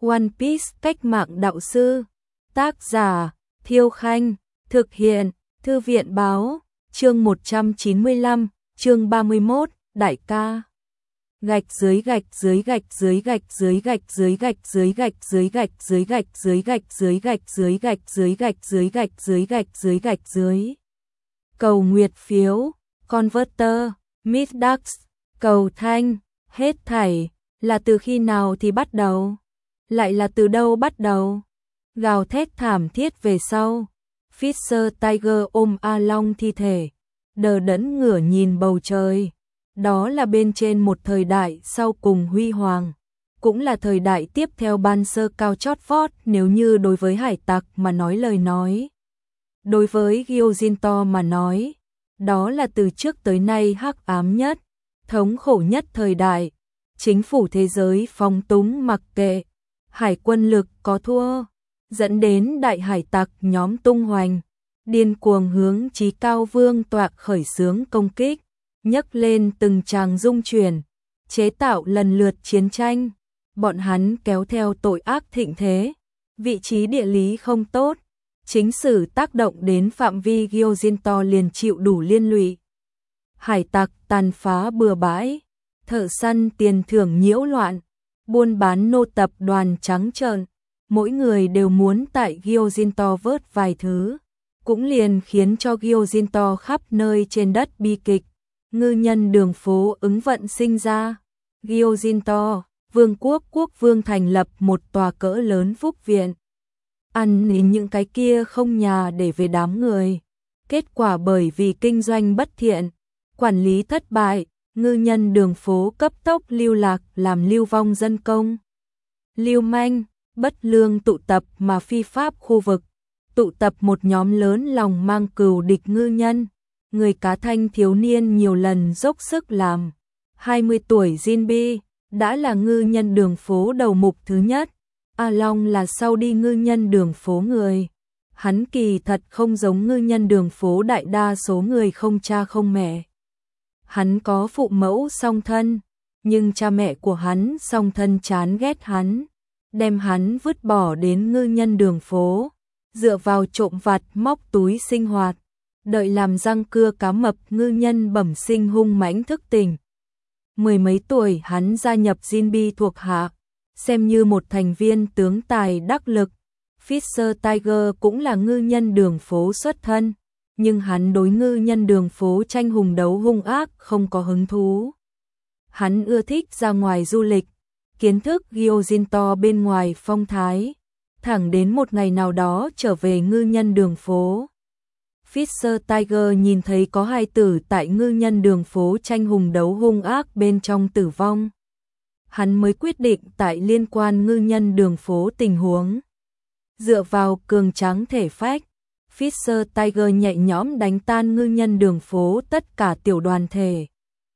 One Piece cách mạng đạo sư. Tác giả Thiêu Khanh. Thực hiện Thư viện báo. Chương 195, chương 31, đại ca. Gạch dưới gạch dưới gạch dưới gạch dưới gạch dưới gạch dưới gạch dưới gạch dưới gạch dưới gạch dưới gạch dưới gạch dưới gạch dưới gạch dưới gạch dưới gạch dưới. Cầu nguyệt phiếu, Converter, Middax, cầu thanh, hết thảy, là từ khi nào thì bắt đầu? Lại là từ đâu bắt đầu? Gào thét thảm thiết về sau. Fisher Tiger ôm A Long thi thể, đờ đẫn ngửa nhìn bầu trời. Đó là bên trên một thời đại sau cùng huy hoàng, cũng là thời đại tiếp theo ban sơ cao chót vót nếu như đối với hải tặc mà nói lời nói. Đối với Gyojin mà nói, đó là từ trước tới nay hắc ám nhất, thống khổ nhất thời đại. Chính phủ thế giới phóng túng mặc kệ, hải quân lực có thua, dẫn đến đại hải tặc nhóm tung hoành, điên cuồng hướng chí cao vương tọa khởi xướng công kích, nhấc lên từng tràng dung chuyển, chế tạo lần lượt chiến tranh. Bọn hắn kéo theo tội ác thịnh thế, vị trí địa lý không tốt, chính sử tác động đến phạm vi Gyojin liền chịu đủ liên lụy. Hải tặc tàn phá bừa bãi, thợ săn tiền thưởng nhiễu loạn, buôn bán nô tập đoàn trắng trợn, mỗi người đều muốn tại Gyojin vớt vài thứ, cũng liền khiến cho Gyojin khắp nơi trên đất bi kịch. Ngư nhân đường phố ứng vận sinh ra. Gyojin vương quốc quốc vương thành lập một tòa cỡ lớn phúc viện, ăn nín những cái kia không nhà để về đám người. Kết quả bởi vì kinh doanh bất thiện, quản lý thất bại, ngư nhân đường phố cấp tốc lưu lạc làm lưu vong dân công. Lưu manh, bất lương tụ tập mà phi pháp khu vực, tụ tập một nhóm lớn lòng mang cừu địch ngư nhân. Người cá thanh thiếu niên nhiều lần dốc sức làm. 20 tuổi Jinbi đã là ngư nhân đường phố đầu mục thứ nhất. A Long là sau đi ngư nhân đường phố người. Hắn kỳ thật không giống ngư nhân đường phố đại đa số người không cha không mẹ. Hắn có phụ mẫu song thân, nhưng cha mẹ của hắn song thân chán ghét hắn, đem hắn vứt bỏ đến ngư nhân đường phố, dựa vào trộm vặt móc túi sinh hoạt. Đợi làm răng cưa cá mập ngư nhân bẩm sinh hung mãnh thức tỉnh. Mười mấy tuổi hắn gia nhập Jinbi thuộc hạ, xem như một thành viên tướng tài đắc lực. Fisher Tiger cũng là ngư nhân đường phố xuất thân, nhưng hắn đối ngư nhân đường phố tranh hùng đấu hung ác không có hứng thú. Hắn ưa thích ra ngoài du lịch, kiến thức Gyojin bên ngoài phong thái, thẳng đến một ngày nào đó trở về ngư nhân đường phố. Fisher Tiger nhìn thấy có hai tử tại ngư nhân đường phố tranh hùng đấu hung ác bên trong tử vong. Hắn mới quyết định tại liên quan ngư nhân đường phố tình huống. Dựa vào cường tráng thể phách, Fisher Tiger nhẹ nhõm đánh tan ngư nhân đường phố tất cả tiểu đoàn thể.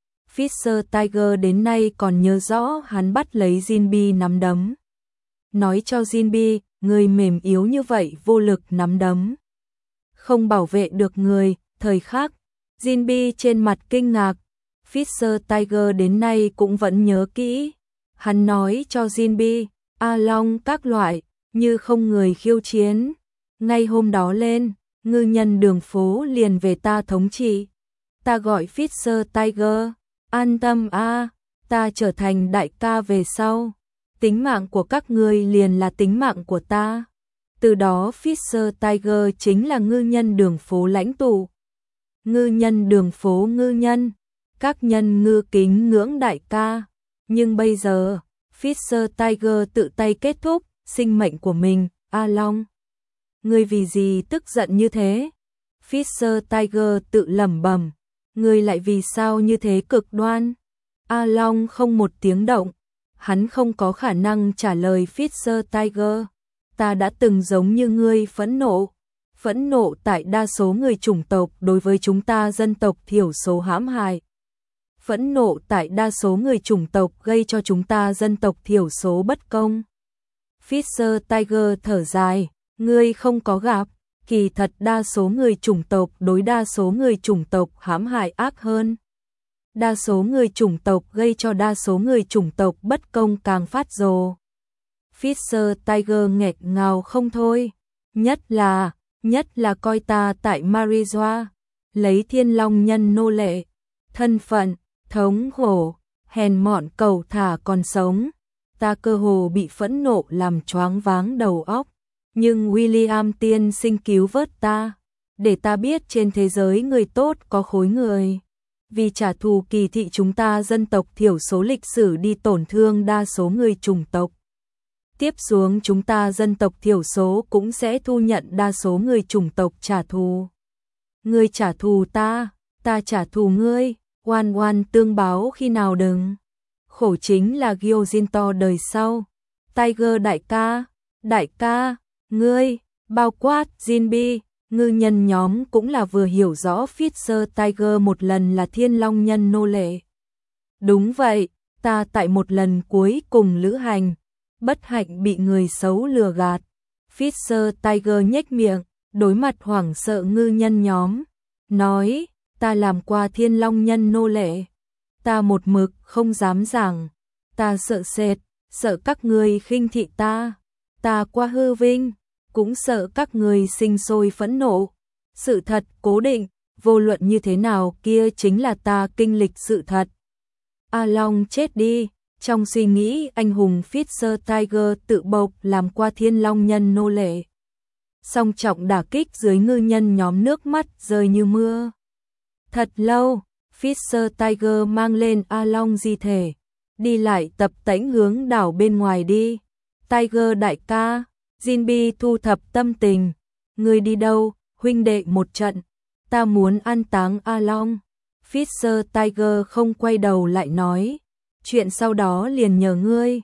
Fisher Tiger đến nay còn nhớ rõ hắn bắt lấy Jinbi nắm đấm. Nói cho Jinbi, người mềm yếu như vậy vô lực nắm đấm, không bảo vệ được người. Thời khắc Jinbi trên mặt kinh ngạc, Fisher Tiger đến nay cũng vẫn nhớ kỹ. Hắn nói cho Jinbi, A Long các loại, như không người khiêu chiến. Ngay hôm đó lên, ngư nhân đường phố liền về ta thống trị. Ta gọi Fisher Tiger, an tâm a, ta trở thành đại ca về sau, tính mạng của các ngươi liền là tính mạng của ta. Từ đó Fisher Tiger chính là ngư nhân đường phố lãnh tụ. Ngư nhân đường phố ngư nhân, các nhân ngư kính ngưỡng đại ca. Nhưng bây giờ, Fisher Tiger tự tay kết thúc sinh mệnh của mình. A Long, ngươi vì gì tức giận như thế? Fisher Tiger tự lẩm bẩm, ngươi lại vì sao như thế cực đoan? A Long không một tiếng động, hắn không có khả năng trả lời Fisher Tiger. Ta đã từng giống như ngươi phẫn nộ tại đa số người chủng tộc đối với chúng ta dân tộc thiểu số hãm hại. Phẫn nộ tại đa số người chủng tộc gây cho chúng ta dân tộc thiểu số bất công. Fisher Tiger thở dài, ngươi không có gặp, kỳ thật đa số người chủng tộc đối đa số người chủng tộc hãm hại ác hơn. Đa số người chủng tộc gây cho đa số người chủng tộc bất công càng phát rồ. Fisher Tiger nghẹt ngào không thôi. Nhất là coi ta tại Marijoa, lấy Thiên Long Nhân nô lệ, thân phận, thống hổ, hèn mọn cầu thả còn sống. Ta cơ hồ bị phẫn nộ làm choáng váng đầu óc. Nhưng William tiên sinh cứu vớt ta, để ta biết trên thế giới người tốt có khối người. Vì trả thù kỳ thị chúng ta dân tộc thiểu số lịch sử đi tổn thương đa số người chủng tộc. Tiếp xuống chúng ta dân tộc thiểu số cũng sẽ thu nhận đa số người chủng tộc trả thù. Ngươi trả thù ta trả thù ngươi, oan tương báo khi nào đừng. Khổ chính là Gyojinto đời sau. Tiger đại ca, ngươi, bao quát Jinbi, ngư nhân nhóm cũng là vừa hiểu rõ Fisher Tiger một lần là Thiên Long Nhân nô lệ. Đúng vậy, ta tại một lần cuối cùng lữ hành, bất hạnh bị người xấu lừa gạt. Fisher Tiger nhếch miệng, đối mặt hoảng sợ ngư nhân nhóm, nói, ta làm qua Thiên Long Nhân nô lệ. Ta một mực không dám giảng, ta sợ sệt, sợ các người khinh thị ta. Ta qua hư vinh, cũng sợ các người sinh sôi phẫn nộ. Sự thật cố định, vô luận như thế nào kia chính là ta kinh lịch sự thật. A Long chết đi, trong suy nghĩ anh hùng Fisher Tiger tự bộc làm qua Thiên Long Nhân nô lệ. Song trọng đả kích dưới ngư nhân nhóm nước mắt rơi như mưa. Thật lâu, Fisher Tiger mang lên A Long di thể, đi lại tập tễnh hướng đảo bên ngoài đi. Tiger đại ca, Jinbi thu thập tâm tình, ngươi đi đâu, huynh đệ một trận, ta muốn an táng A Long. Fisher Tiger không quay đầu lại nói, chuyện sau đó liền nhờ ngươi.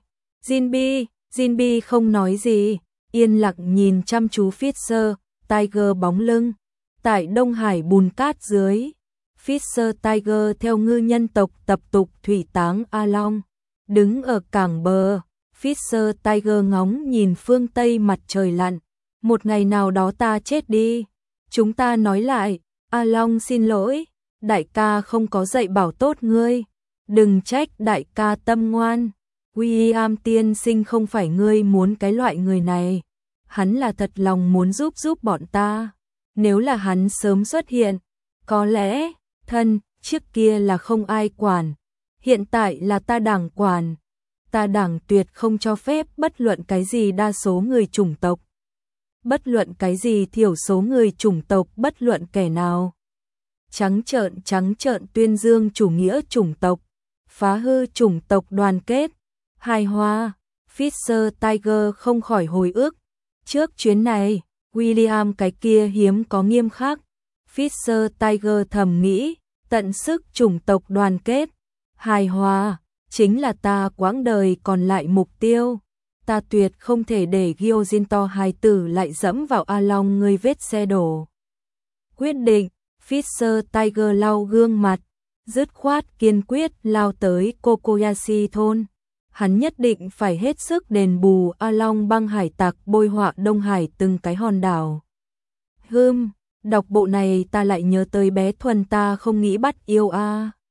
Jinbi không nói gì, yên lặng nhìn chăm chú Fisher Tiger bóng lưng. Tại Đông Hải bùn cát dưới, Fisher Tiger theo ngư nhân tộc tập tục thủy táng A Long. Đứng ở cảng bờ, Fisher Tiger ngóng nhìn phương Tây mặt trời lặn. Một ngày nào đó ta chết đi, chúng ta nói lại, A Long xin lỗi, đại ca không có dạy bảo tốt ngươi. Đừng trách đại ca tâm ngoan. William tiên sinh không phải ngươi muốn cái loại người này. Hắn là thật lòng muốn giúp bọn ta. Nếu là hắn sớm xuất hiện, có lẽ, trước kia là không ai quản. Hiện tại là ta đảng quản. Ta đảng tuyệt không cho phép bất luận cái gì đa số người chủng tộc. Bất luận cái gì thiểu số người chủng tộc, bất luận kẻ nào. Trắng trợn tuyên dương chủ nghĩa chủng tộc. Phá hư chủng tộc đoàn kết. Hài hòa. Fisher Tiger không khỏi hồi ức. Trước chuyến này, William cái kia hiếm có nghiêm khắc. Fisher Tiger thầm nghĩ, tận sức chủng tộc đoàn kết, hài hòa, chính là ta quãng đời còn lại mục tiêu. Ta tuyệt không thể để Gyojinto hài tử lại dẫm vào A Long ngươi vết xe đổ. Quyết định, Fisher Tiger lau gương mặt, dứt khoát kiên quyết lao tới Kokoyashi thôn. Hắn nhất định phải hết sức đền bù A Long băng hải tặc bôi họa Đông Hải từng cái hòn đảo. Đọc bộ này ta lại nhớ tới bé Thuần ta không nghĩ bắt yêu a.